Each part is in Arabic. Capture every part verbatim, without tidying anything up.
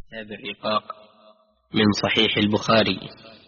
كتاب الرقاق من صحيح البخاري.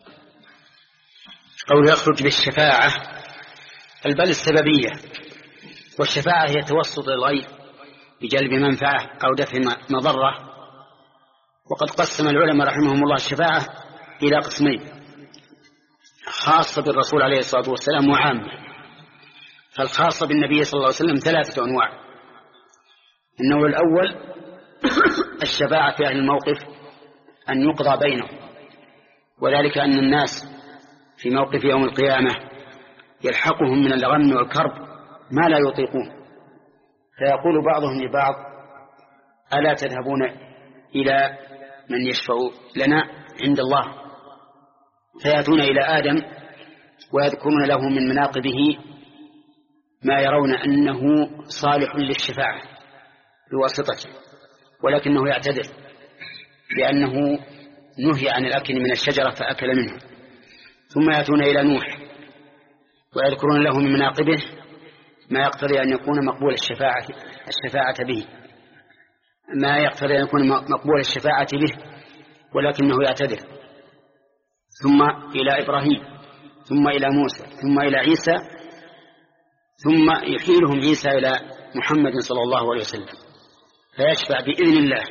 قول يخرج بالشفاعة البل السببية، والشفاعة هي توسط الغير بجلب منفعة أو دفع مضرة. وقد قسم العلماء رحمهم الله الشفاعة إلى قسمين، خاصة بالرسول عليه الصلاة والسلام وعامة. فالخاصة بالنبي صلى الله عليه وسلم ثلاثة أنواع. النوع الأول الشفاعة في أهل الموقف أن يقضى بينهم، وذلك أن الناس في موقف يوم القيامة يلحقهم من الغم والكرب ما لا يطيقون، فيقول بعضهم لبعض: ألا تذهبون إلى من يشفع لنا عند الله؟ فيأتون إلى آدم ويذكرون له من مناقبه ما يرون أنه صالح للشفاعة بواسطته، ولكنه يعتذر لأنه نهي عن الأكل من الشجرة فأكل منه. ثم يأتون إلى نوح ويذكرون له من مناقبه ما يقتضي أن يكون مقبول الشفاعة الشفاعة به ما يقتضي أن يكون مقبول الشفاعة به ولكنه يعتذر. ثم إلى إبراهيم، ثم إلى موسى، ثم إلى عيسى، ثم يحيلهم عيسى إلى محمد صلى الله عليه وسلم فيشفع بإذن الله،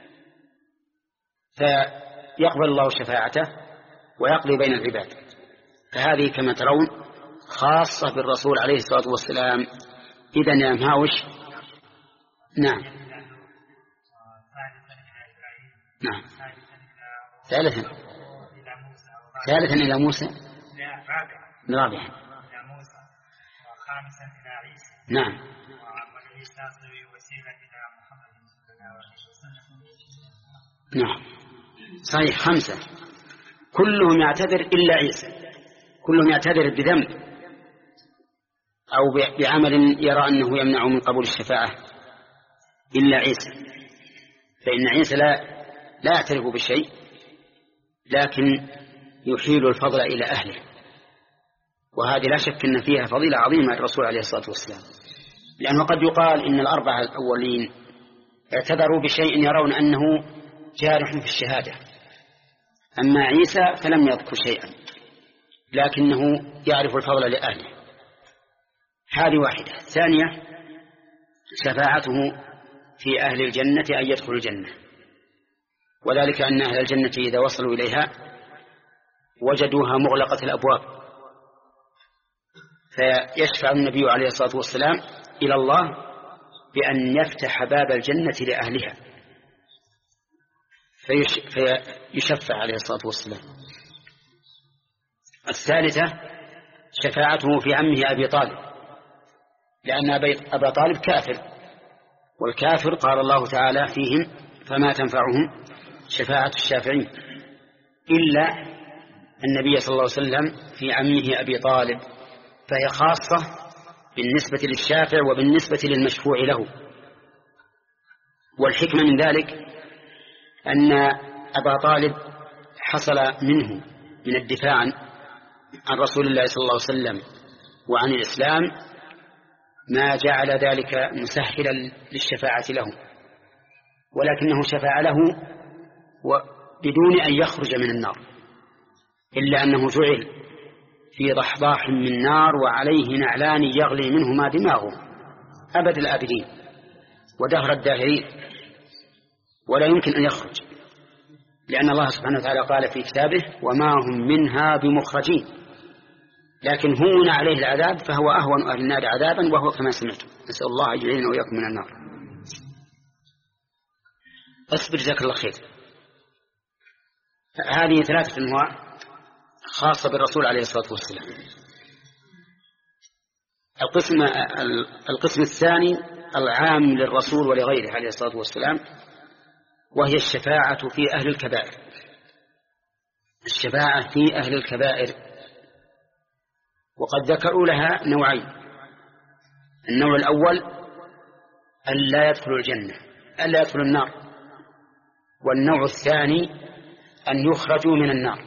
فيقبل الله شفاعته ويقضي بين العباد. فهذه كما ترون خاصة بالرسول عليه الصلاة والسلام. إذن يا مهاوش. نعم نعم ثالثا ثالثا إلى موسى، رابعا وخامسا إلى عيسى. نعم. نعم صحيح، خمسة كلهم يعتذر إلا عيسى، كلهم يعتذر بذنب أو بعمل يرى أنه يمنع من قبول الشفاعة إلا عيسى، فإن عيسى لا لا يعترف بشيء لكن يحيل الفضل إلى أهله، وهذه لا شك أن فيها فضيلة عظيمة للرسول عليه الصلاة والسلام، لأنه قد يقال إن الأربعة الأولين اعتذروا بشيء يرون أنه جارح في الشهادة، أما عيسى فلم يذكر شيئا لكنه يعرف الفضل لأهله. هذه واحدة. ثانية شفاعته في أهل الجنة أن يدخلوا الجنة، وذلك أن أهل الجنة إذا وصلوا إليها وجدوها مغلقة الأبواب، فيشفع النبي عليه الصلاة والسلام إلى الله بأن يفتح باب الجنة لأهلها فيشفع عليه الصلاة والسلام. الثالثة شفاعته في عمه أبي طالب، لأن أبا طالب كافر، والكافر قال الله تعالى فيهم: فما تنفعهم شفاعة الشافعين، إلا النبي صلى الله عليه وسلم في عمه أبي طالب، فهي خاصة بالنسبة للشافع وبالنسبة للمشفوع له. والحكمة من ذلك أن أبا طالب حصل منه من الدفاع عن رسول الله صلى الله عليه وسلم وعن الإسلام ما جعل ذلك مسهلا للشفاعة له، ولكنه شفع له بدون أن يخرج من النار، إلا أنه جعل في ضحضاح من نار وعليه نعلان يغلي منهما دماغه أبد الآبدين ودهر الداهرين، ولا يمكن أن يخرج، لأن الله سبحانه وتعالى قال في كتابه: وما هم منها بمخرجين، لكن هون عليه العذاب فهو أهون أهل النار عذابا وهو كما سمعتم. نسأل الله أن يعيننا وإياكم من النار. أصبر جزاك الله خير. هذه ثلاثة أنواع خاصة بالرسول عليه الصلاة والسلام. القسم القسم الثاني العام للرسول ولغيره عليه الصلاة والسلام، وهي الشفاعة في أهل الكبائر. الشفاعة في أهل الكبائر، وقد ذكروا لها نوعين. النوع الأول أن لا يدخل الجنة، أن لا يدخل النار، والنوع الثاني أن يخرجوا من النار.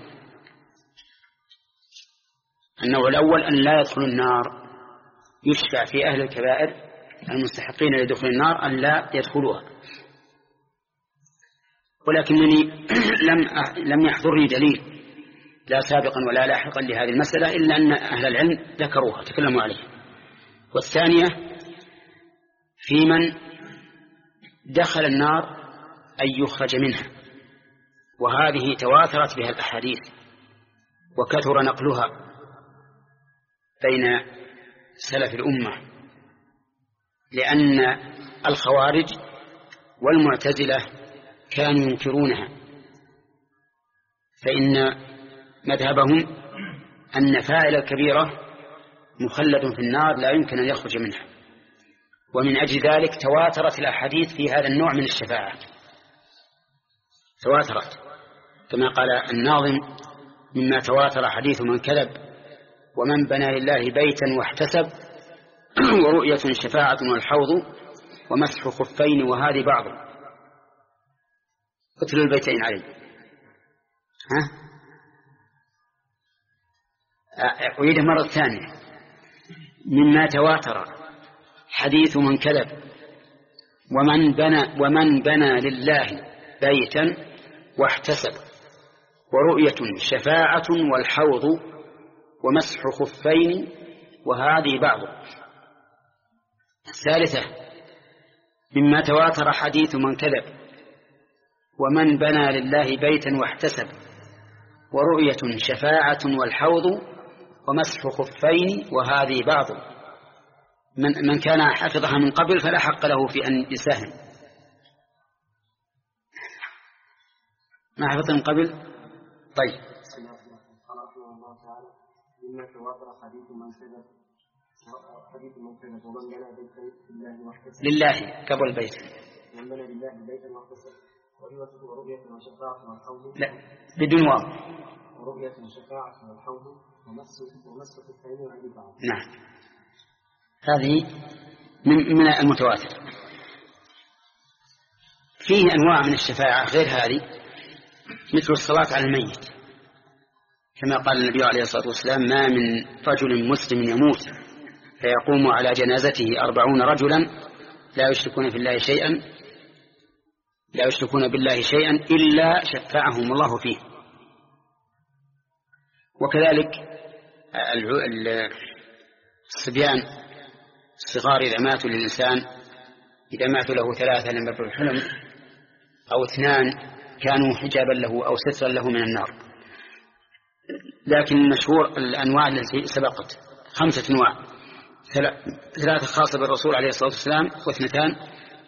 النوع الأول أن لا يدخل النار، يشفع في أهل الكبائر المستحقين لدخول النار أن لا يدخلوها. ولكنني لم لم يحضرني دليل لا سابقا ولا لاحقا لهذه المسألة إلا أن أهل العلم ذكروها تكلموا عليها. والثانية في من دخل النار أن يخرج منها، وهذه تواترت بها الأحاديث وكثر نقلها بين سلف الأمة، لأن الخوارج والمعتزلة كانوا ينكرونها، فإن مذهبهم أن فاعل الكبيرة مخلد في النار لا يمكن أن يخرج منها، ومن أجل ذلك تواترت الأحاديث في هذا النوع من الشفاعة، تواترت كما قال الناظم: مما تواتر حديث من كذب ومن بنى لله بيتا واحتسب ورؤية شفاعة والحوض ومسح خفين وهذه بعض. قتلوا البيتين عليه. ها؟ أعيده مرة ثانية: مما تواتر حديث من كذب ومن بنى ومن بنى لله بيتا واحتسب ورؤية شفاعة والحوض ومسح خفين وهذه بعض. الثالثة: مما تواتر حديث من كذب ومن بنى لله بيتا واحتسب ورؤية شفاعة والحوض ومسح خفين وهذه بعض. من, من كان حفظها من قبل فلا حق له في أن يساهم. ما حفظ من قبل؟ طيب. قال رحمه الله تعالى: مما تواتر حديث من كذب حديث من كذب ومن بنى بيتا لله واحتسب لله قبل البيت ومن بنى لله بيتا واحتسب ورؤية وشفاعة والحوض. لا بدون واو. ورؤية وشفاعة والحوض ومسح الخفين وهذه بعض. نعم، هذه من من المتواتر. فيه أنواع من الشفاعة غير هذه، مثل الصلاة على الميت، كما قال النبي عليه الصلاة والسلام: ما من رجل مسلم يموت فيقوم على جنازته أربعون رجلا لا يشركون في الله شيئا لا يشركون بالله شيئا إلا شفعهم الله فيه. وكذلك الصبيان الصغار إذا ماتوا للإنسان، إذا ماتوا له ثلاثة لم يبلغوا الحلم أو اثنان كانوا حجابا له أو سترا له من النار. لكن المشهور الأنواع التي سبقت خمسة أنواع: ثلاثة خاصة بالرسول عليه الصلاة والسلام، واثنتان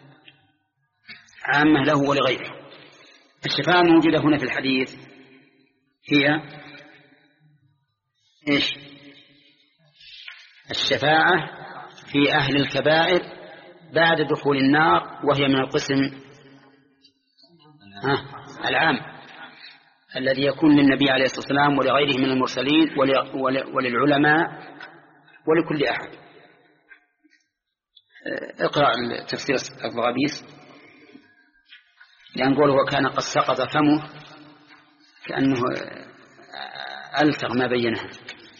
عامة له ولغيره. الشفاعة الموجودة هنا في الحديث هي إيش؟ الشفاعة في أهل الكبائر بعد دخول النار، وهي من القسم ها العام الذي يكون للنبي عليه الصلاة والسلام ولغيره من المرسلين وللعلماء ولكل أحد. اقرأ تفسير الضغابيس، لأن قوله وكان قد سقط فمه كأنه ألتغ ما بينها.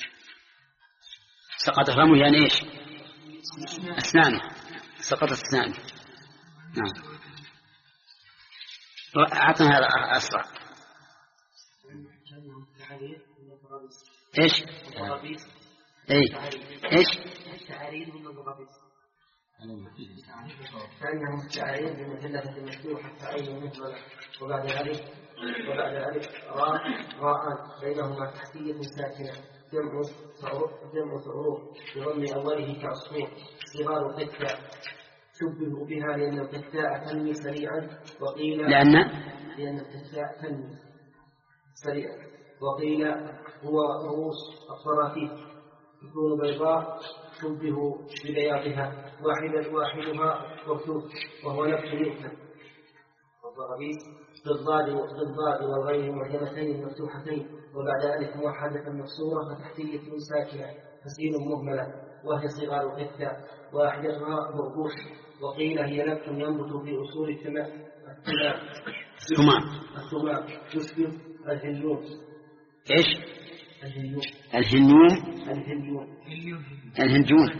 سقط فمه يعني إيش؟ أسنانه، سقطت أسنانه. نعم. أعطنا هذا أسرع. إيش؟ إيه؟ إيش؟ كأنهم التعريض بمثلثة المفتوح حتى أي مهملة وبعد ذلك وبعد ذلك راء راء بينهما تحتية ساكنة جمع جمع ثعور بضم أوله كعصفور صغار قتة شبهوا بها لأن القتاء تنمي سريعا وقيل لأن لأن القتاء تنمي سريعا وقيل هو رؤوس الصراصير تكون بيضاء شبهوا ببياضها واحدة واحدها مكتوب وهو نفس يؤكل. والضربيس بالضاد بالضاد والغير معجمتين مفتوحتين وبعد ذلك موحدة مكسورة فتحتية ساكنة فسين مهملة وهي صغار القتة واحدتها مربوش. وقيل هي نبت ينبت في أصول الثماء الثماء الثماء يشبه الهليون. إيش؟ الهليون الهنيوم الهليون الهنجون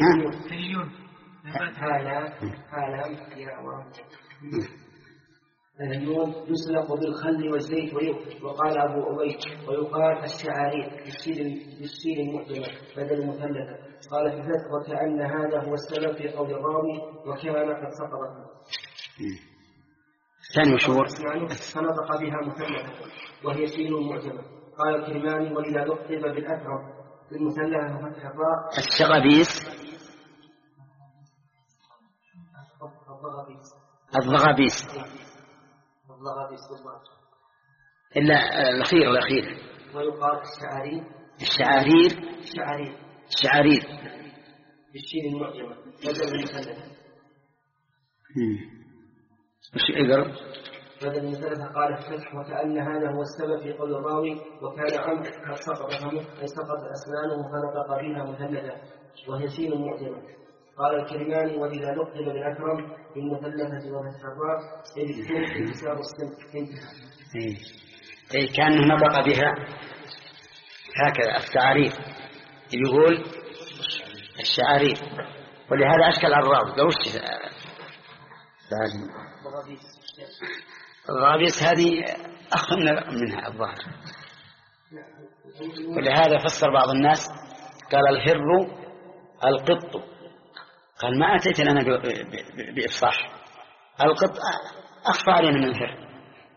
الهليون هذا هذا يا النون يسلق بالخل والزيت ويؤكل. وقال أبو عبيد ويقال الشعارير بالسين المعجمة بدل المثلثة. قال في الفتح وكأن هذا هو السبب في قول الراوي وكان قد سقط ثاني مشهور فنطق بها مثلثة وهي سين معجمة. قال الكرماني ولذا لقب بالأكرم بالمثلثة وفتح الراء الشغابيس الضغابيس إلا الأخير الأخير. ويقال الشعارير الشعارير الشعارير الشعارير بالشين المعجمة بدل المثلثة. وش إقرأ بدل المثلثة. قال الفتح وكأن هذا هو السبب في قول الراوي وكان عمرو قد سقط فمه أي سقط أسنانه فنطق بها مثلثة وهي سين معجمة. قال الكرماني ولذا لقب بالأكرم بالمثلثة وفتح الراء إذ السين انكسار السن انتهى. أي كأنه نطق بها هكذا التعريف يقول الشعارير. ولهذا أشكل الراوي لو وش لازم الغابيس هذه أخف منها الظاهر. ولهذا فسر بعض الناس قال الهر القط، قال ما أتيت لنا بإفصاح، القط أخفى علينا من الهر.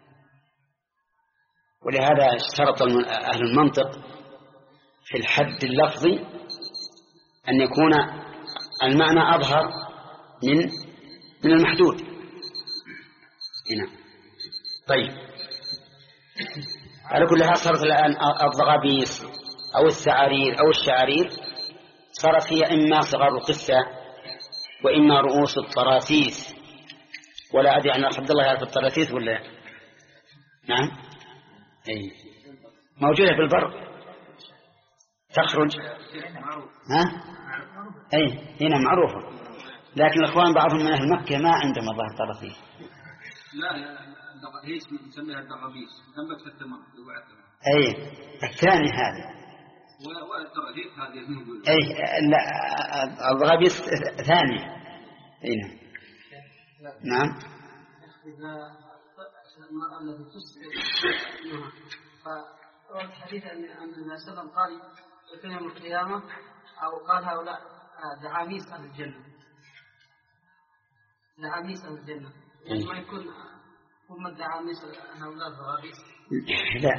ولهذا اشترط أهل المنطق في الحد اللفظي أن يكون المعنى أظهر من من المحدود هنا. طيب على كل حال صارت الآن الضغابيس أو الثعارير أو الشعارير صارت هي إما صغار القثة وإما رؤوس الطراثيث. ولا أدري عن عبد الله يعرف الطراثيث ولا؟ نعم أي موجودة في البر تخرج ها أي هنا معروفة، لكن الأخوان بعضهم من أهل مكة ما عندهم ظهر طراثيث. لا الضغابيس نسميها الضغابيس تمت في التمام. أي الثاني هذا والضغابيس هذه موجودة. أي لا الضغابيس ثانية. أي نعم. إذا المرأة التي تسبق فروى الحديث أن النبي صلى الله عليه وسلم قال في يوم القيامة أو قال هؤلاء دعاميس أهل الجنة، دعاميس أهل الجنة، يعني ما يكون هم الدعاميس هؤلاء الضغابيس. لا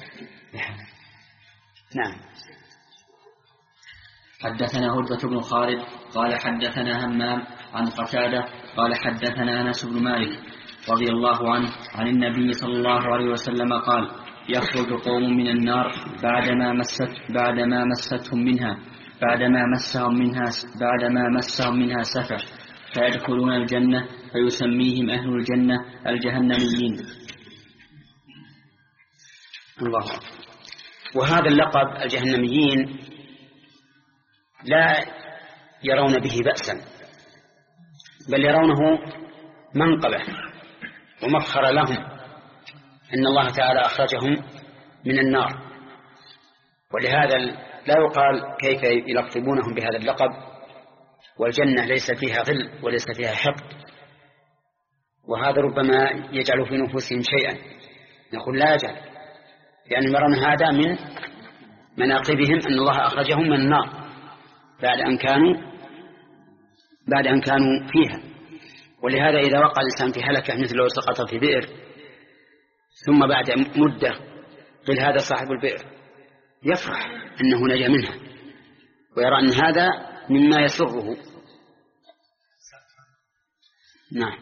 نعم. حدثنا هربة بن خالد قال حدثنا همام عن قتادة قال حدثنا أنس بن مالك رضي الله عنه عن النبي صلى الله عليه وسلم قال يخرج قوم من النار بعدما مست بعدما مستهم منها بعدما مسهم منها بعدما مسهم منها سفر فيدخلون الجنة فيسميهم أهل الجنة الجهنميين. الله. وهذا اللقب الجهنميين لا يرون به بأسا، بل يرونه منقبة ومفخر لهم أن الله تعالى أخرجهم من النار. ولهذا لا يقال كيف يلقبونهم بهذا اللقب والجنة ليس فيها غل وليس فيها حقد، وهذا ربما يجعل في نفوسهم شيئا. نقول لا يجعل، لأنهم يرون هذا من مناقبهم أن الله أخرجهم من النار بعد أن كانوا بعد أن كانوا فيها. ولهذا إذا وقع الإنسان في هلكة مثل لو سقط في بئر ثم بعد مدة قل هذا صاحب البئر يفرح أنه نجا منها ويرى أن هذا مما يسره. نعم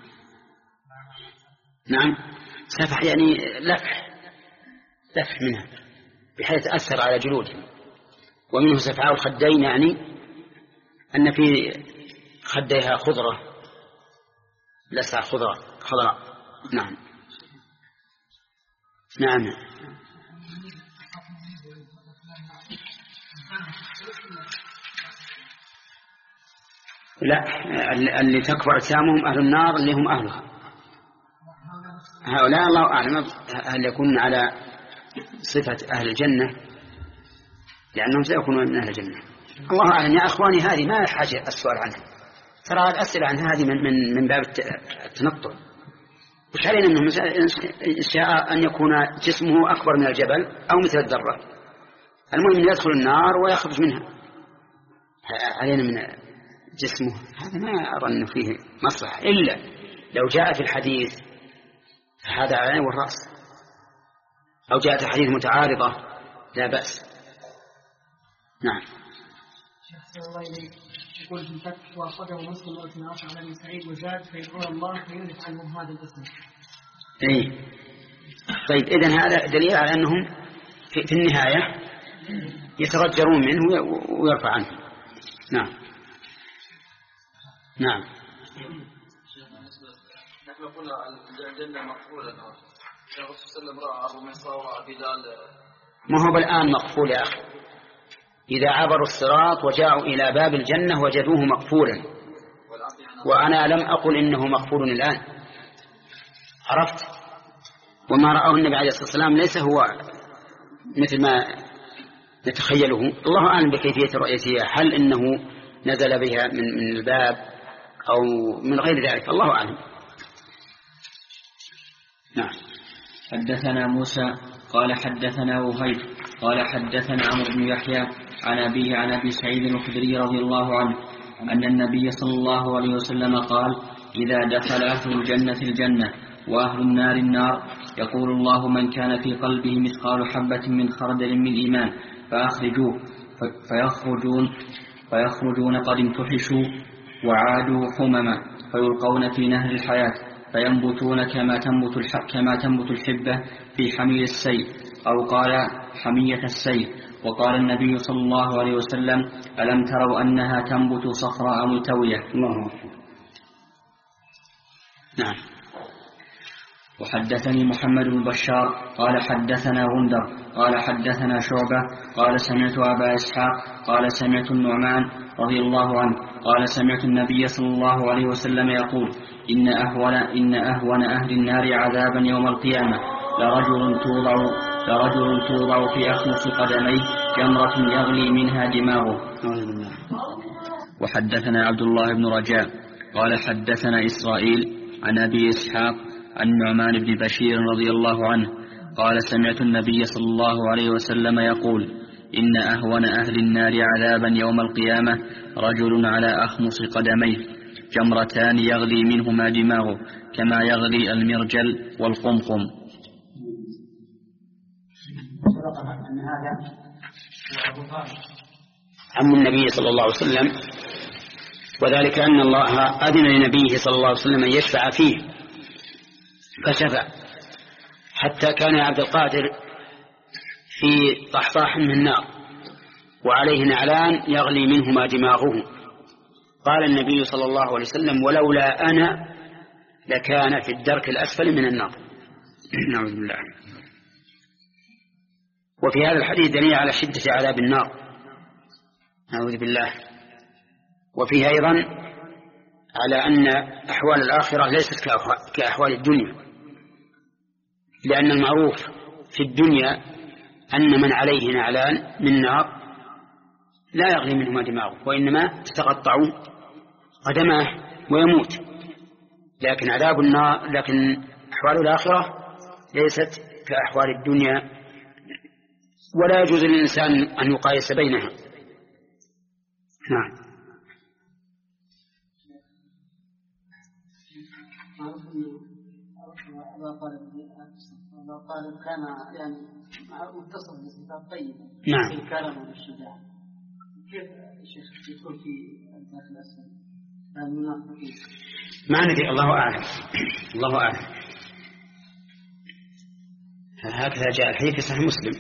نعم سفح يعني لفح لفح منها بحيث أثر على جلودهم. ومنه سفعاء الخدين يعني أن في خديها خضرة لسع خضرة خضراء. نعم نعم. لا اللي تكبر أجسامهم أهل النار اللي هم أهلها هؤلاء الله أعلم هل يكون على صفة أهل الجنة لأنهم سيكونون من أهل الجنة. الله أعلم. يا أخواني هذه ما حاجة السؤال عنها، ترى الأسئلة عن هذه من, من, من باب التنطع، وش علينا أنه شاء أن يكون جسمه أكبر من الجبل أو مثل الذرة، المهم أن يدخل النار ويخرج منها. علينا من جسمه هذا ما أرى أنه فيه مصلحة، إلا لو جاء في الحديث فهذا على العين والرأس، أو جاءت الحديث متعارضة لا بأس. نعم. شيخ الله إليك يقول في الفتح وأخرجه مسلم واثنى عشر عن ابن سعيد وزاد فيدعون الله فينزع عنهم هذا الاسم. إيه. طيب إذن هذا دليل على أنهم في, في النهاية يترجرون منه ويرفع عنه. نعم. نعم. نحن قلنا الجنة مقفولة. الرسول صلى الله عليه وسلم رأى أبو مصار وعبدال. ما هو بالآن مقفول يا أخي؟ إذا عبروا الصراط وجاءوا إلى باب الجنة وجدوه مقفولا، وأنا لم أقل إنه مقفول الآن، عرفت؟ وما رأاه النبي عليه الصلاة والسلام ليس هو مثل ما نتخيله، الله أعلم بكيفية رؤيته، هل إنه نزل بها من من الباب أو من غير ذلك، الله أعلم. نعم. حدثنا موسى قال حدثنا وهيب قال حدثنا عمرو بن يحيى عن أبيه عن أبي سعيد الخدري رضي الله عنه أن النبي صلى الله عليه وسلم قال: إذا دخل أهل الجنة الجنة وأهل النار النار يقول الله: من كان في قلبه مثقال حبة من خردل من إيمان فأخرجوه، فيخرجون فيخرجون قد انتحشوا وعادوا حمما، فيلقون في نهر الحياة فينبتون كما تنبت كما تنبت الحبة في حميل السيل، أو قال حمية السيل. وقال النبي صلى الله عليه وسلم: ألم تروا أنها تنبت صفراء ملتوية؟ الله. نعم. وحدثني محمد بن بشار قال حدثنا غندر قال حدثنا شعبة قال سمعت أبا إسحاق قال سمعت النعمان رضي الله عنه قال سمعت النبي صلى الله عليه وسلم يقول: إن أهون, إن أهون أهل النار عذابا يوم القيامة لرجل توضع, لرجل توضع في أخمص قدميه جمرة يغلي منها دماغه. وحدثنا عبد الله بن رجاء قال حدثنا إسرائيل عن أبي إسحاق عن نعمان بن بشير رضي الله عنه قال سمعت النبي صلى الله عليه وسلم يقول: إن أهون أهل النار عذابا يوم القيامة رجل على أخمص قدميه جمرتان يغلي منهما دماغه كما يغلي المرجل والقمقم. عم النبي صلى الله عليه وسلم، وذلك أن الله أذن لنبيه صلى الله عليه وسلم أن يشفع فيه فشفع، حتى كان عبد القادر في طحطاح من النار وعليه نعلان يغلي منهما دماغه. قال النبي صلى الله عليه وسلم: ولولا أنا لكان في الدرك الأسفل من النار. نعوذ بالله. وفي هذا الحديث دليل على شدة عذاب النار، نعوذ بالله. وفيه أيضا على أن أحوال الآخرة ليست كأحوال الدنيا، لأن المعروف في الدنيا أن من عليه نعلان من نار لا يغلي منهما دماغه، وإنما تتقطع قدمه ويموت. لكن عذاب النار، لكن أحوال الآخرة ليست كأحوال الدنيا، ولا يجوز للإنسان أن يقايس بينها. نعم. قال كان يعني متصل بصفات طيبة. نعم. الكرم والشجاعة. كيف الشيخ يدخل في الداخل الأسفل؟ المنافقين. ما ندري، الله أعلم. الله أعلم. هكذا جاء الحديث في صحيح مسلم.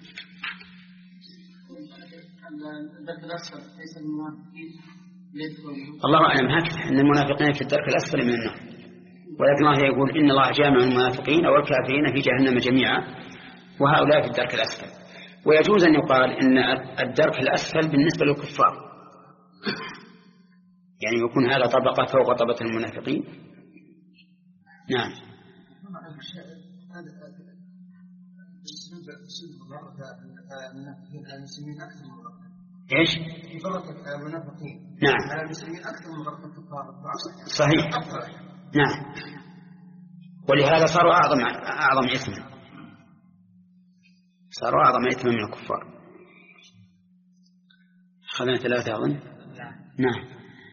الدرك الأسفل ليس المنافقين. الله أعلم هكذا أن المنافقين في الدرك الأسفل من النار، ولكن الله يقول: إن الله جامع المنافقين والكافرين في جهنم جميعا وهؤلاء في الدرك الأسفل. ويجوز أن يقال إن الدرك الأسفل بالنسبة للكفار، يعني يكون هذا طبقة فوق طبقة المنافقين. نعم. ايش؟ بركة المنافقين نعم على المسلمين أكثر من بركة الكفار. صحيح. نعم. ولهذا صاروا أعظم أعظم إثما، صاروا أعظم إثما من الكفار. خلنا ثلاثة أظن. نعم.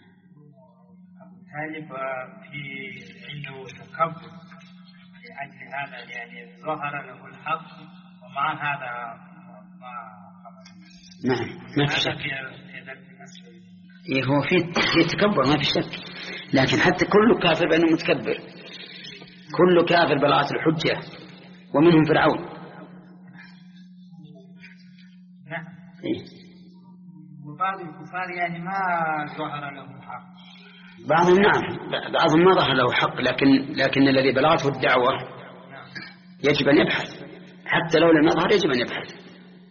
هل في عنده تكبر لأجل هذا، يعني ظهر له الحق ومع هذا ما نعم ما في شك. إيه هو في في تكبر ما في شك، لكن حتى كل كافر بأنه متكبر، كل كافر بلاءة الحجة، ومنهم فرعون. نعم. إيه. وبعض الكفار يعني ما ظهر له الحق. بعضهم نعم، بعضهم ما ظهر له حق، لكن لكن الذي بلغته الدعوة يجب أن يبحث، حتى لو لم يظهر يجب أن يبحث.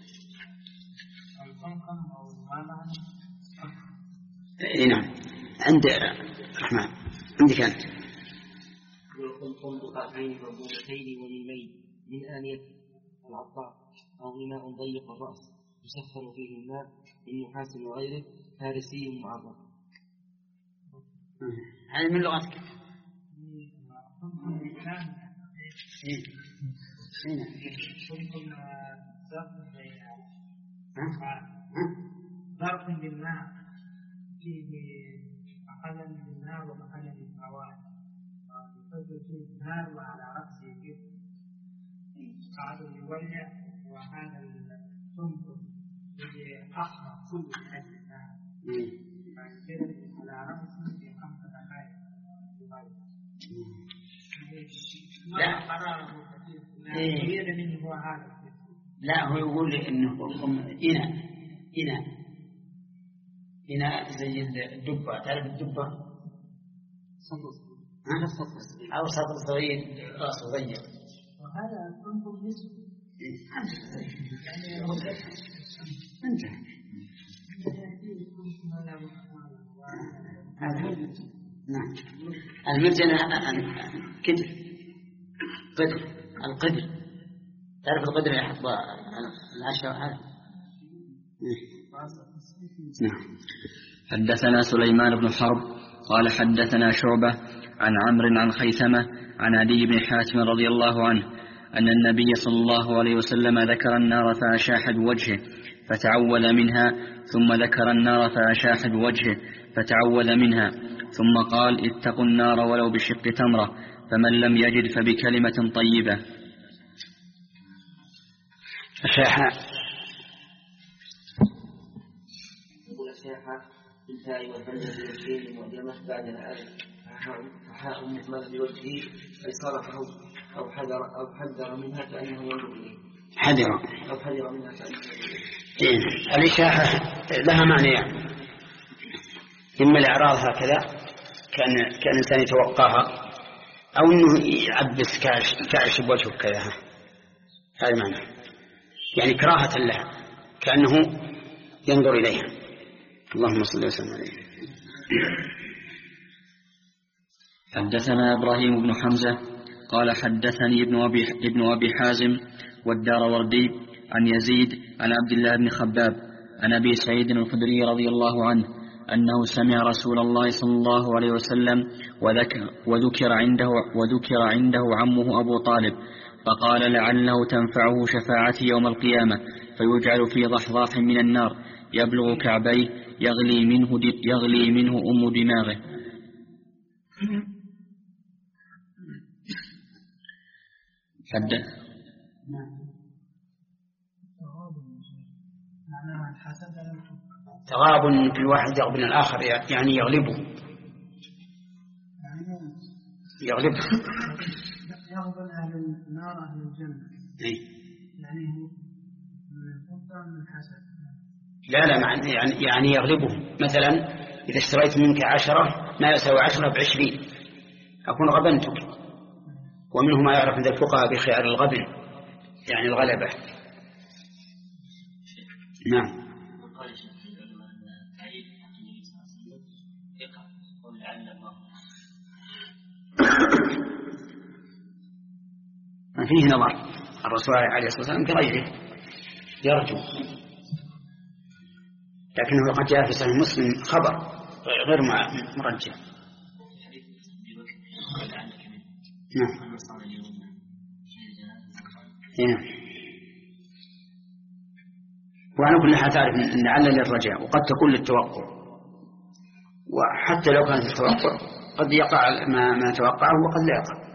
إيه نعم. عند الرحمن عندك أنت. والقمقم بقعتين مضبوطتين وميمين من آنية العطار أو إناء ضيق الرأس يسخر فيه الماء من نحاس وغيره فارسي معرض. هذه من لغتك. ضرب بالماء فيه محلا بالنار ومحلا بالهواء، يفضل فيه النار وعلى رأسه كده قاعد يولع، وهذا السنبل الذي أحمر كله من أجل النار كده على رأسه في خمسة دقائق. لا لا هو يقول إنه إناء إناء إناء زي الدبة، تعرف الدبة؟ أو سطل صغير رأسه ضيق. وهذا السنبل نصف. أنت نعم. المرجنة كدر قدر القدر، تعرف القدر يحط العشاء هذا. نعم. حدثنا سليمان بن حرب قال حدثنا شعبة عن عمرو عن خيثمة عن عدي بن حاتم رضي الله عنه أن النبي صلى الله عليه وسلم ذكر النار فأشاح بوجهه فتعوذ منها، ثم ذكر النار فأشاح بوجهه فتعوذ منها، ثم قال اتقوا النار ولو بشق تمرة، فمن لم يجد فبكلمة طيبة. أشاح يقول أشاح بالتاء والهمزة والشين المعجمة بعد الألف فحاء مهملة بوجهه أي صرفه أو حذر أو حذر منها كأنه ينظر إليه. حذر أو حذر منها كأنه ينظر إليه. إيه. الإشاحة لها معنى يعني. إما الإعراض هكذا كان كان الإنسان يتوقعها، أو إنه يعبس كعش كعش بوجهه كذا، هذا معنى يعني كراهة لها كأنه ينظر إليها. اللهم صل وسلم عليه. حدثنا إبراهيم بن حمزة قال حدثني ابن أبي, ابن أبي حازم والداروردي عن يزيد عن عبد الله بن خباب عن أبي سعيد الخدري رضي الله عنه أنه سمع رسول الله صلى الله عليه وسلم وذكر, وذكر, عنده, وذكر عنده عمه أبو طالب، فقال لعله تنفعه شفاعتي يوم القيامة، فيجعل في ضحضاح من النار يبلغ كعبيه يغلي منه, يغلي منه أم دماغه. حد تغاب في الواحد يغبن الآخر يعني يغلبه يغلبه يغبن أهل النار أهل الجنة. يعني من حسد. لا لا يعني يعني يغلبه. مثلا إذا اشتريت منك عشرة ما يساوي عشرة بعشرين أكون غبنتك. ومنهم ما يعرف عند الفقهاء بخيار الغبن يعني الغلبة. نعم. ما فيه نظر الرسول عليه الصلاة والسلام كغيره يرجو، لكنه قد جاء في صحيح مسلم خبر غير مرجع. نعم. نعم. وعلى كل حال تعرف أن لعل للرجاء وقد تكون للتوقع، وحتى لو كانت التوقع قد يقع ما, ما توقعه وقد لا يقع.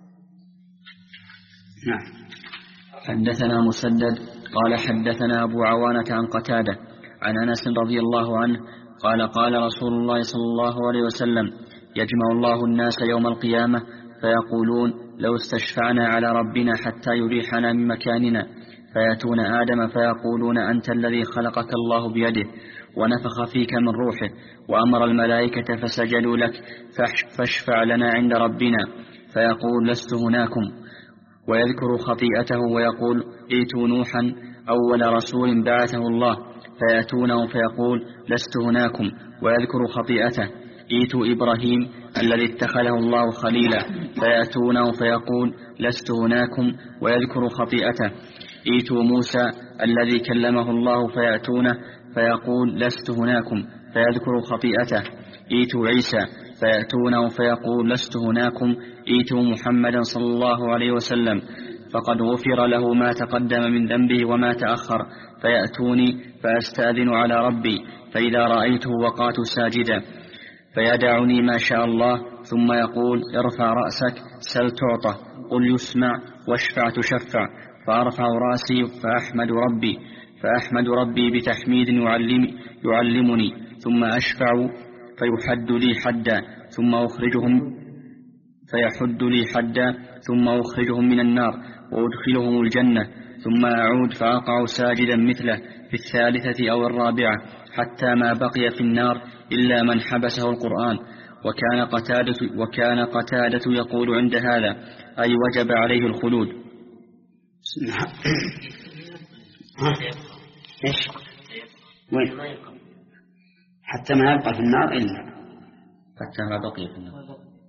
نعم. حدثنا مسدد قال حدثنا أبو عوانة عن قتادة عن أنس رضي الله عنه قال قال رسول الله صلى الله عليه وسلم: يجمع الله الناس يوم القيامة فيقولون: لو استشفعنا على ربنا حتى يريحنا من مكاننا، فيأتون آدم فيقولون: أنت الذي خلقك الله بيده ونفخ فيك من روحه وأمر الملائكة فسجدوا لك فاشفع لنا عند ربنا، فيقول: لست هناكم، ويذكر خطيئته ويقول: ائتوا نوحا أول رسول بعثه الله، فيأتونه فيقول: لست هناكم، ويذكر خطيئته. ائتوا إبراهيم الذي اتخذه الله خليلا، فيأتونه فيقول: لست هناكم، ويذكر خطيئته. ائتوا موسى الذي كلمه الله، فيأتونه فيقول: لست هناكم، فيذكر خطيئته. ائتوا عيسى فيأتونه فيقول: لست هناكم. ائتوا محمدا صلى الله عليه وسلم فقد غفر له ما تقدم من ذنبه وما تأخر، فيأتوني فأستأذن على ربي، فإذا رأيته وقعت ساجدا، فيدعني ما شاء الله، ثم يقول: ارفع رأسك سل تعطى، قل يسمع، واشفع تشفع. فأرفع رأسي فأحمد ربي فأحمد ربي بتحميد يعلم يعلمني، ثم أشفع فيحد لي حدا، ثم أخرجهم فيحد لي حدا ثم أخرجهم من النار وأدخلهم الجنة، ثم أعود فأقع ساجدا مثله في الثالثة أو الرابعة، حتى ما بقي في النار إلا من حبسه القرآن. وكان قتادة, وكان قتادة يقول عند هذا: أي وجب عليه الخلود. إيش؟ وين؟ حتى ما يبقى في النار إلا حتى ما بقي في النار.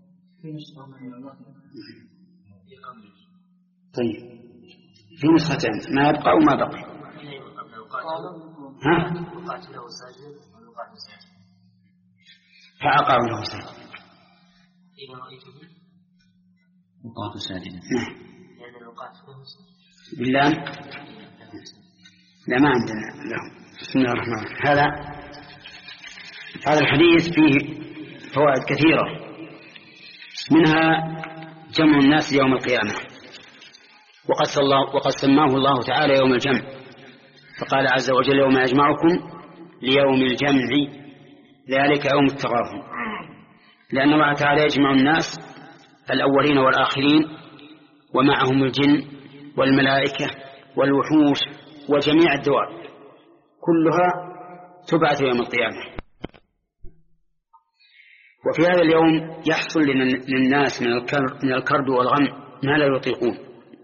طيب في نسختين: ما يبقى وما بقي. ها؟ فأقعوا له ساجدا. وقعت ساجدا. بالله لا، ما عندنا لهم. بسم الله الرحمن الرحيم. هذا هذا الحديث فيه فوائد كثيرة، منها جمع الناس يوم القيامة، وقد, وقد سماه الله تعالى يوم الجمع، فقال عز وجل: يوم يجمعكم ليوم الجمع ذلك يوم التغابن، لأن الله تعالى يجمع الناس الأولين والآخرين، ومعهم الجن والملائكة والوحوش وجميع الدواب، كلها تبعث يوم القيامة. وفي هذا اليوم يحصل للناس من الكرب والغم ما لا يطيقون: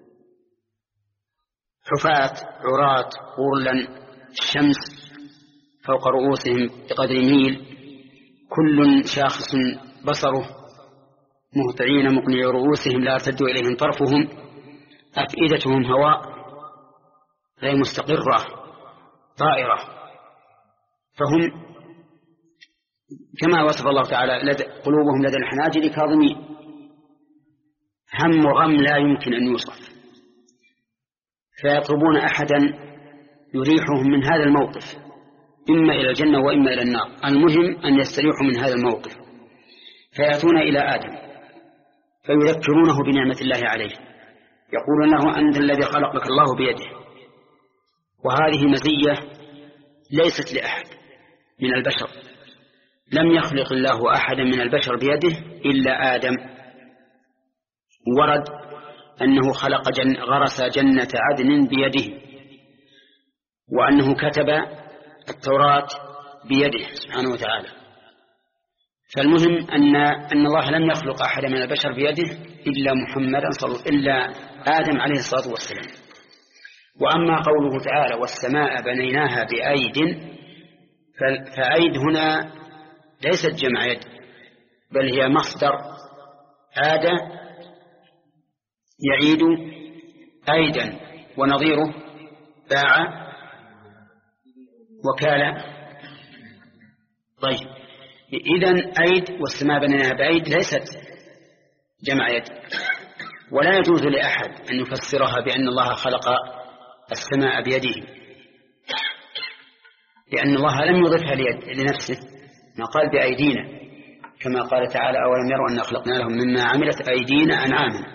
حفاة عراة غرلا، الشمس فوق رؤوسهم بقدر ميل، كل شاخص بصره، مهطعين مقنعي رؤوسهم لا يرتد إليهم طرفهم، أفئدتهم هواء غير مستقرة طائرة، فهم كما وصف الله تعالى لدى قلوبهم لدى الحناجر كاظمين، هم وغم لا يمكن أن يوصف، فيطلبون أحدا يريحهم من هذا الموقف، إما إلى الجنة وإما إلى النار، المهم أن يستريحوا من هذا الموقف، فيأتون إلى آدم فيذكرونه بنعمة الله عليه، يقولون له: أنت الذي خلقك الله بيده. وهذه مزية ليست لأحد من البشر، لم يخلق الله أحدا من البشر بيده إلا آدم. ورد أنه خلق جن غرس جنة عدن بيده، وأنه كتب التوراة بيده سبحانه وتعالى. فالمهم أن أن الله لم يخلق أحدا من البشر بيده إلا محمدا صلى إلا آدم عليه الصلاة والسلام. وأما قوله تعالى: والسماء بنيناها بأيد، فأيد هنا ليست جمع يد، بل هي مصدر عاد يعيد أيدا، ونظيره باع وكالة. طيب، إذن أيد والسماء بنيناها بأيد ليست جمع يد، ولا يجوز لأحد أن يفسرها بأن الله خلق السماء بيده، لأن الله لم يضفها لنفسه، ما قال بأيدينا، كما قال تعالى أولم يروا أن خلقنا لهم مما عملت أيدينا أنعاما.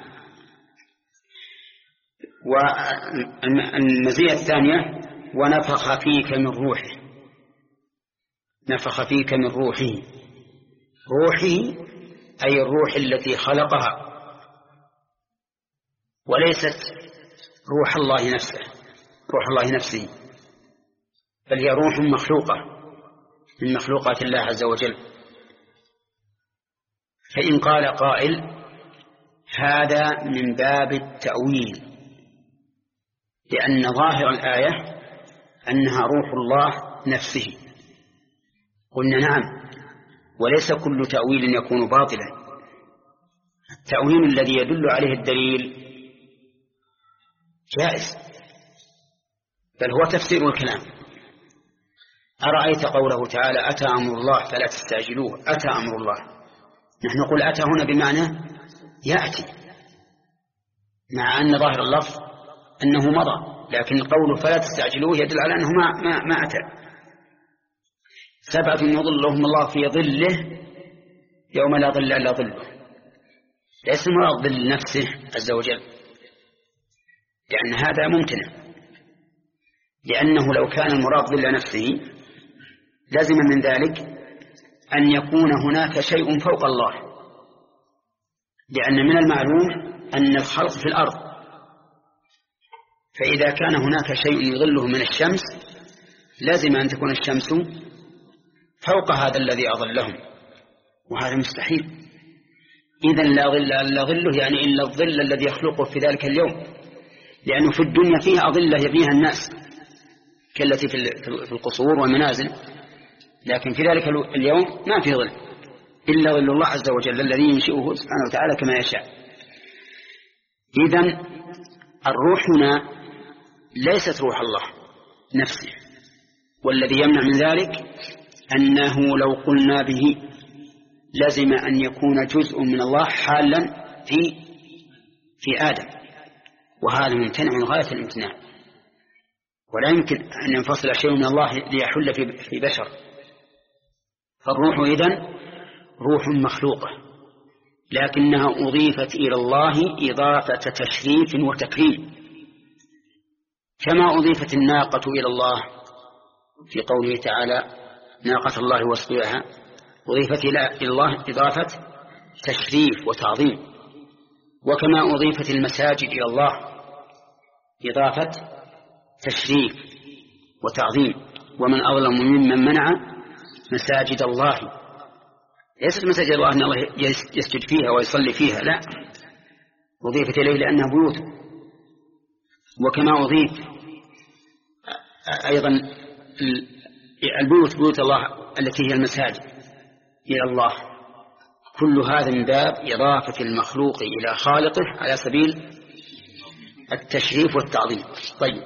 والمزية الثانية ونفخ فيك من روحه، نفخ فيك من روحه، روحه أي الروح التي خلقها، وليست روح الله نفسه، روح الله نفسه، بل هي روح مخلوقة من مخلوقات الله عز وجل. فإن قال قائل هذا من باب التأويل، لأن ظاهر الآية أنها روح الله نفسه، قلنا نعم، وليس كل تأويل يكون باطلا. التأويل الذي يدل عليه الدليل جائز، بل هو تفسير الكلام. أرأيت قوله تعالى أتى أمر الله فلا تستعجلوه، أتى أمر الله، نحن نقول أتى هنا بمعنى يأتي، مع أن ظاهر اللفظ أنه مضى، لكن قوله فلا تستعجلوه يدل على أنه ما, ما, ما أتى. سبعة يظلهم الله في ظله يوم لا ظل إلا ظله، ليس مراد ظل نفسه عز وجل، لأن هذا ممتنع، لأنه لو كان المراد ظل نفسه لازم من ذلك أن يكون هناك شيء فوق الله، لأن من المعلوم أن الخلق في الأرض، فإذا كان هناك شيء يظله من الشمس لازم أن تكون الشمس فوق هذا الذي أظلهم، وهذا مستحيل. إذن لا ظل إلا ظله، يعني إلا الظل الذي يخلقه في ذلك اليوم، لأنه في الدنيا فيها أظلة يبنيها الناس كالتي في القصور والمنازل، لكن في ذلك اليوم ما في ظل إلا ظل الله عز وجل الذي ينشئه سبحانه وتعالى كما يشاء. إذن الروح هنا ليست روح الله نفسه، والذي يمنع من ذلك أنه لو قلنا به لازم أن يكون جزء من الله حالا في في آدم، وهذا ممتنع من غاية الامتناع، ولا يمكن أن ينفصل شيء من الله ليحل في في بشر. فالروح إذن روح مخلوقة، لكنها أضيفت إلى الله إضافة تشريف وتكريم، كما أضيفت الناقة إلى الله في قوله تعالى ناقة الله وسقياها، أضيفت إلى الله إضافة تشريف وتعظيم، وكما أضيفت المساجد إلى الله إضافة تشريف وتعظيم. ومن أظلم ممن منع مساجد الله، ليست مساجد الله أن الله يسجد فيها ويصلي فيها، لا، أضيفت إليه لأنها بيوت. وكما أضيف أيضا البيوت بيوت الله التي هي المساجد إلى الله، كل هذا من باب إضافة المخلوق إلى خالقه على سبيل التشريف والتعظيم. طيب،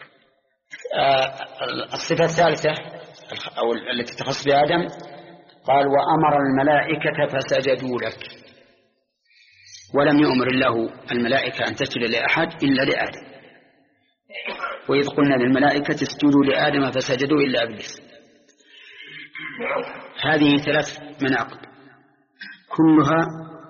آه الصفة الثالثة أو التي تخص بآدم قال وأمر الملائكة فسجدوا لك، ولم يؤمر الله الملائكة أن تسجد لأحد إلا لآدم، وإذ قلنا للملائكة اسجدوا لآدم فسجدوا إلا إبليس. هذه ثلاث مناقب كلها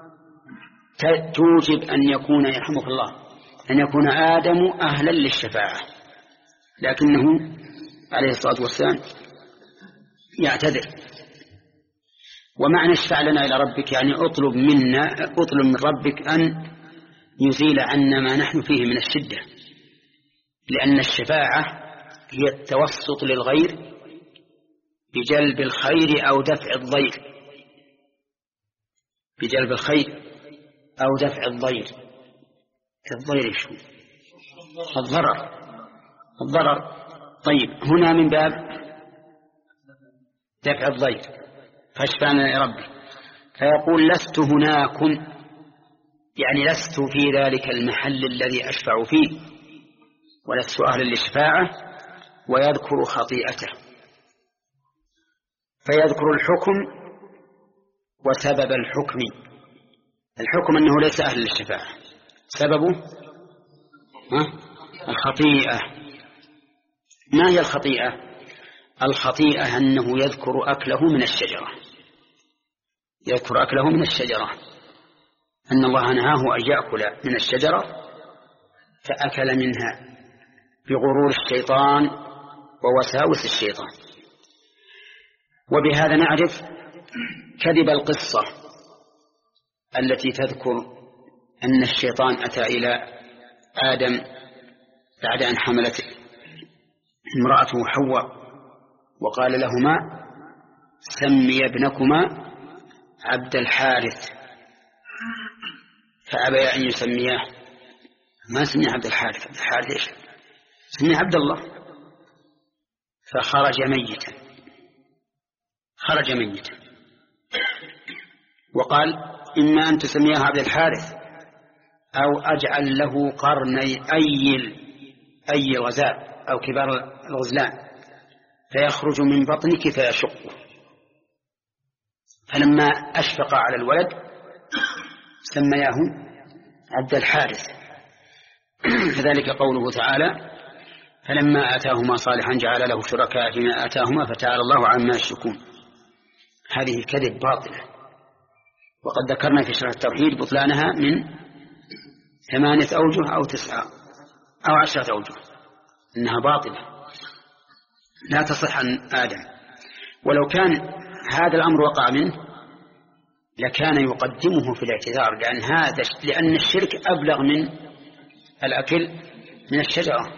توجب أن يكون يرحمك الله أن يكون آدم أهلا للشفاعة، لكنه عليه الصلاة والسلام يعتذر. ومعنى اشفع لنا إلى ربك يعني اطلب منا اطلب من ربك أن يزيل عنا ما نحن فيه من الشدة، لأن الشفاعة هي التوسط للغير بجلب الخير أو دفع الضير، بجلب الخير أو دفع الضير. الضير شو؟ الضرر، الضرر. طيب، هنا من باب دفع الضير، فاشفعنا يا ربي، فيقول لست هناكم، يعني لست في ذلك المحل الذي أشفع فيه، ولست أهلا للشفاعة، ويذكر خطيئته، فيذكر الحكم وسبب الحكم. الحكم أنه ليس أهل للشفاعة، سببه ها؟ الخطيئة. ما هي الخطيئة؟ الخطيئة أنه يذكر أكله من الشجرة، يذكر أكله من الشجرة، أن الله نهاه أن يأكل من الشجرة فأكل منها بغرور الشيطان ووساوس الشيطان. وبهذا نعرف كذب القصة التي تذكر أن الشيطان أتى إلى آدم بعد أن حملت امرأته حواء وقال لهما سمي ابنكما عبد الحارث، فأبيا أن يسمياه. ما سمي عبد الحارث، عبد الحارث إيش؟ سمي عبد الله. فخرج ميتا، خرج ميتا، وقال إما أن تسمياه عبد الحارث أو أجعل له قرني أيل أي الغزال أو كبار الغزلان فيخرج من بطنك فيشقه. فلما أشفق على الولد سمياه عبد الحارث. كذلك قوله تعالى فلما آتاهما صالحا جعل له شركاء فيما آتاهما فتعالى الله عما يشركون. هذه كذب باطلة، وقد ذكرنا في شرح التوحيد بطلانها من ثمانية أوجه أو تسعة أو عشرة أوجه، إنها باطلة لا تصح عن آدم. ولو كان هذا الأمر وقع منه لكان يقدمه في الاعتذار، لأن هذا لأن الشرك أبلغ من الأكل من الشجرة.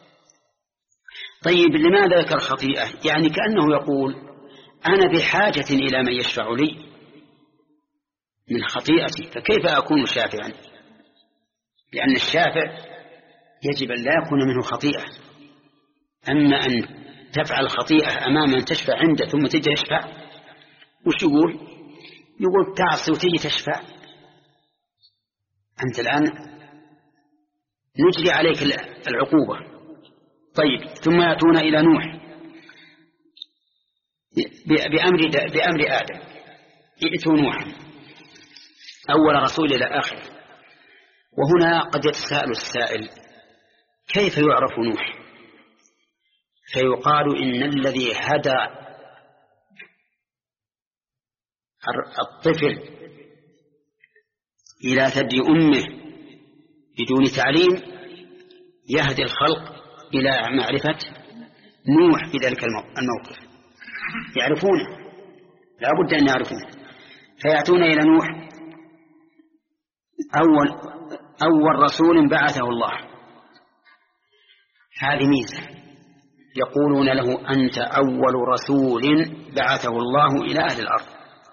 طيب لماذا ذكر خطيئة؟ يعني كأنه يقول أنا بحاجة إلى من يشفع لي من خطيئتي، فكيف أكون شافعا؟ لأن الشافع يجب أن لا يكون منه خطيئة. أما أن تفعل خطيئة أمام من تشفع عنده ثم تجي تشفع، وش يقول؟ يقول تعصي وتجي تشفع. أنت الآن نجري عليك العقوبة. طيب ثم يأتون إلى نوح بأمر, بأمر آدم، ائتوا نوحا أول رسول إلى آخر. وهنا قد يتساءل السائل كيف يعرف نوح؟ فيقال إن الذي هدى الطفل إلى ثدي أمه بدون تعليم يهدي الخلق إلى معرفة نوح في ذلك الموقف، يعرفونه، لا بد أن يعرفونه. فيأتون إلى نوح أول, أول رسول بعثه الله. هذه ميزة، يقولون له أنت أول رسول بعثه الله إلى أهل الأرض،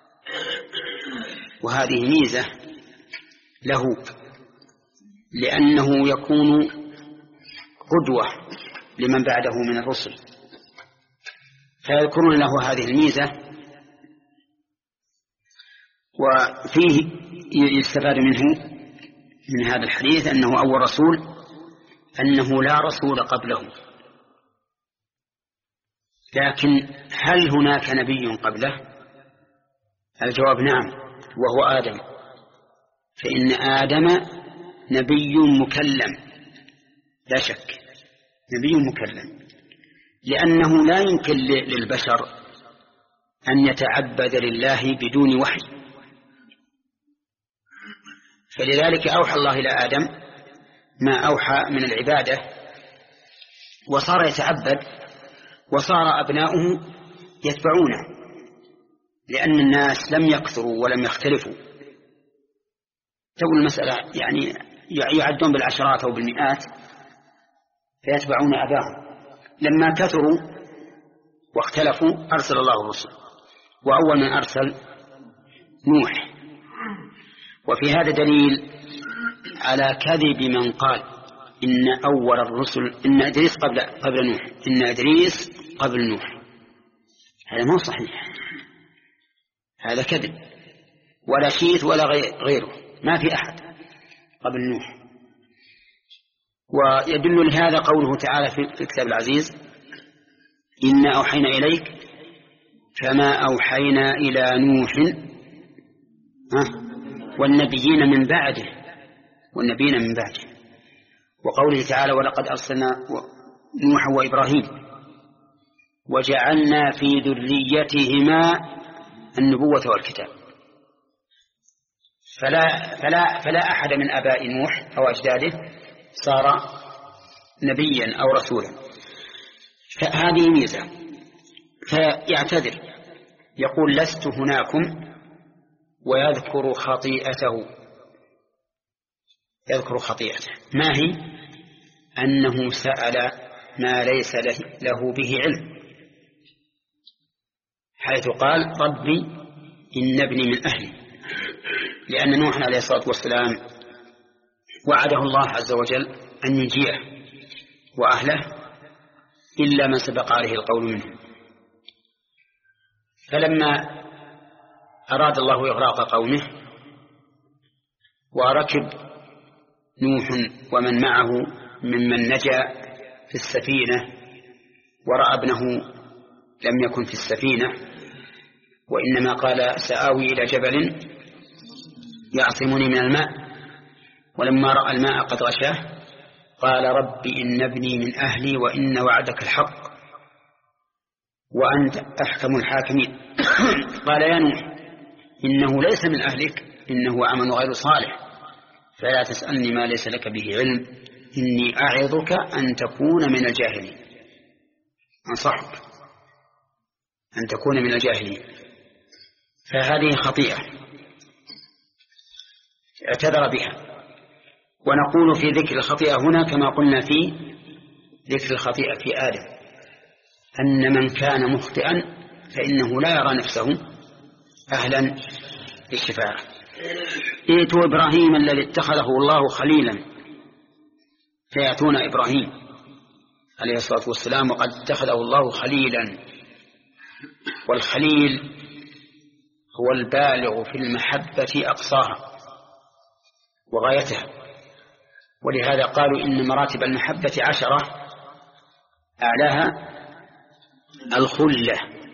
وهذه ميزة له لأنه يكون قدوة لمن بعده من الرسل، فيذكرون له هذه الميزة. وفيه يستفاد منه من هذا الحديث أنه أول رسول، أنه لا رسول قبله. لكن هل هناك نبي قبله؟ الجواب نعم، وهو آدم. فإن آدم نبي مكلم لا شك، نبي مكلم، لأنه لا يمكن للبشر أن يتعبد لله بدون وحي. فلذلك أوحى الله إلى آدم ما أوحى من العبادة، وصار يتعبد، وصار أبناؤه يتبعونه، لأن الناس لم يكثروا ولم يختلفوا. تقول المسألة يعني يعدون بالعشرات أو بالمئات فيتبعون أباهم. لما كثروا واختلفوا أرسل الله الرسل، وأول من أرسل نوح. وفي هذا دليل على كذب من قال إن أول الرسل إن إدريس قبل قبل نوح، إن إدريس قبل نوح. هذا ما صحيح، هذا كذب، ولا شيث ولا غيره، ما في أحد قبل نوح. ويدل لهذا قوله تعالى في الكتاب العزيز إنا أوحينا إليك كما أوحينا إلى نوح والنبيين من بعده والنبيين من بعده. وقوله تعالى ولقد أرسلنا نوحا وإبراهيم وجعلنا في ذريتهما النبوة والكتاب. فلا, فلا, فلا أحد من آباء نوح أو أجداده صار نبيا أو رسولا. فهذه ميزة. فيعتذر يقول لست هناكم ويذكر خطيئته يذكر خطيئته ما هي؟ أنه سأل ما ليس له به علم، حيث قال ربي إن ابني من أهلي، لأن نوح عليه الصلاة والسلام وعده الله عز وجل أن ينجيه وأهله إلا من سبق عليه القول منهم. فلما أراد الله إغراق قومه وركب نوح ومن معه ممن نجا في السفينة ورأى ابنه لم يكن في السفينة وإنما قال سآوي إلى جبل يعصمني من الماء، ولما رأى الماء قد غشاه قال رب إن ابني من أهلي وإن وعدك الحق وأنت أحكم الحاكمين. قال يا نوح إنه ليس من أهلك إنه عمل غير صالح فلا تسألني ما ليس لك به علم إني أعظك أن تكون من الجاهلين، أنصحك أن تكون من الجاهلين. فهذه خطيئة اعتذر بها. ونقول في ذكر الخطيئة هنا كما قلنا في ذكر الخطيئة في آدم أن من كان مخطئا فإنه لا يرى نفسه أهلا للشفاعة. ائتوا إبراهيم الذي اتخذه الله خليلا، فيأتون إبراهيم عليه الصلاة والسلام وقد اتخذه الله خليلا. والخليل هو البالغ في المحبة أقصاها وغايتها، ولهذا قالوا إن مراتب المحبة عشرة أعلاها الخلة،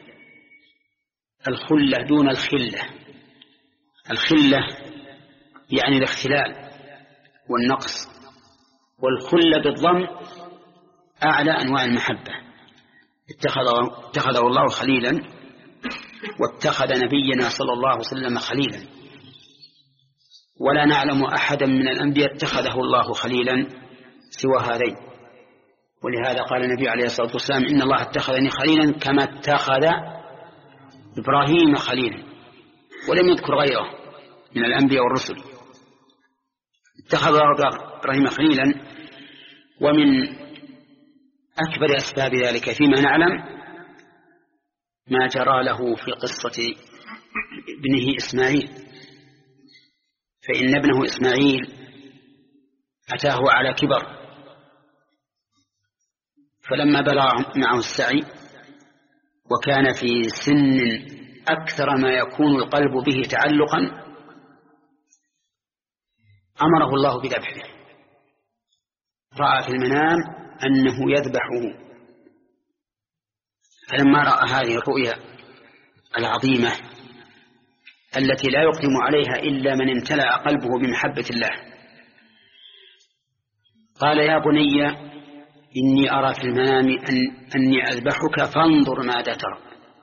الخلة دون الخلة. الخلة يعني الاختلال والنقص، والخلة بالضم أعلى أنواع المحبة. اتخذه, اتخذه الله خليلا واتخذ نبينا صلى الله عليه وسلم خليلا، ولا نعلم أحدا من الأنبياء اتخذه الله خليلا سوى هذين. ولهذا قال النبي عليه الصلاة والسلام إن الله اتخذني خليلا كما اتخذ إبراهيم خليلا، ولم يذكر غيره من الأنبياء والرسل. اتخذ إبراهيم خليلا. ومن أكبر أسباب ذلك فيما نعلم ما جرى له في قصة ابنه إسماعيل، فإن ابنه إسماعيل أتاه على كبر، فلما بلغ معه السعي وكان في سن أكثر ما يكون القلب به تعلقا أمره الله بذبحه. رأى في المنام أنه يذبحه، فلما رأى هذه الرؤيا العظيمة التي لا يقدم عليها إلا من امتلأ قلبه بمحبة الله قال يا بني إني أرى في المنام أن أني أذبحك فانظر ماذا ترى.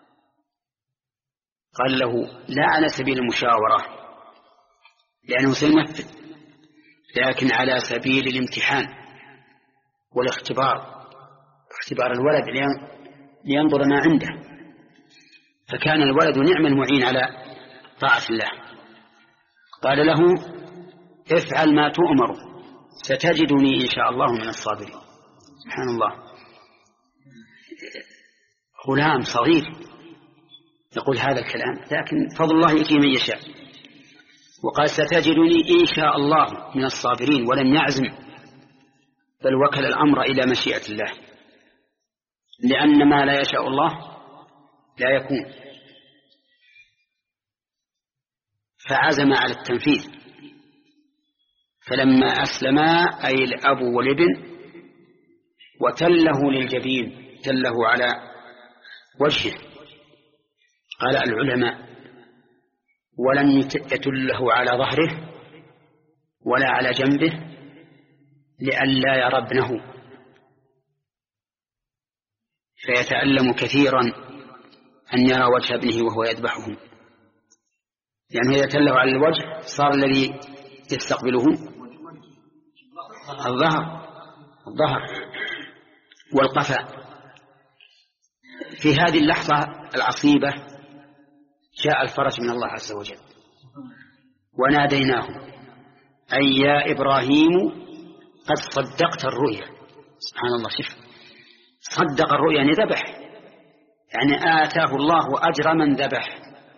قال له لا على سبيل المشاورة لأنه سيمثل، لكن على سبيل الامتحان والاختبار، اختبار الولد لينظر ما عنده. فكان الولد نعم المعين على طاعة الله. قال له افعل ما تؤمر ستجدني إن شاء الله من الصابرين. سبحان الله، غلام صغير يقول هذا الكلام، لكن فضل الله يؤتيه من يشاء. وقال ستجدني إن شاء الله من الصابرين، ولم يعزم بل وكل الأمر إلى مشيئة الله، لأن ما لا يشاء الله لا يكون. فعزم على التنفيذ. فلما أسلما أي الأب والابن وتله للجبين، تله على وجهه، قال العلماء ولم يتله على ظهره ولا على جنبه لئلا يرى ابنه، فيتألم كثيرا أن يرى وجه ابنه وهو يذبحه، لأنه إذا تله على الوجه صار الذي يستقبله الظهر الظهر والقفا. في هذه اللحظة العصيبة جاء الفرج من الله عز وجل، وناديناه أي يا إبراهيم قد صدقت الرؤيا. سبحان الله، شف صدق الرؤيا يعني ذبح، يعني آتاه الله أجر من ذبح.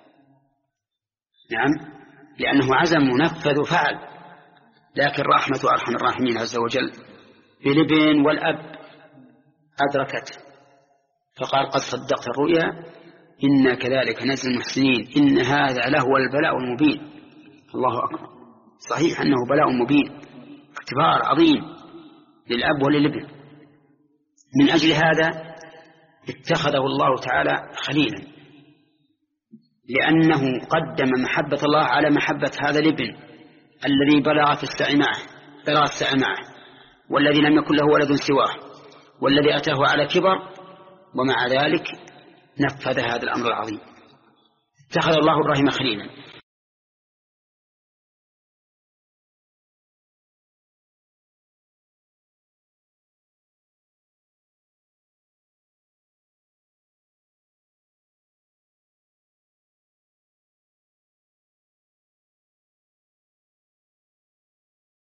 نعم، لأنه عزم ونفذ وفعل، لكن رحمة أرحم الراحمين عز وجل بالابن والأب أدركته، فقال قد صدقت الرؤيا إنا كذلك نجزي المحسنين إن هذا لهو البلاء المبين. الله أكبر، صحيح أنه بلاء مبين، اختبار عظيم للأب وللابن. من أجل هذا اتخذه الله تعالى خليلا، لأنه قدم محبة الله على محبة هذا الابن الذي بلغ في السعي معه بلغ السعي معه والذي لم يكن له ولد سواه والذي أتاه على كبر، ومع ذلك نفذ هذا الأمر العظيم. اتخذ الله إبراهيم خليلا.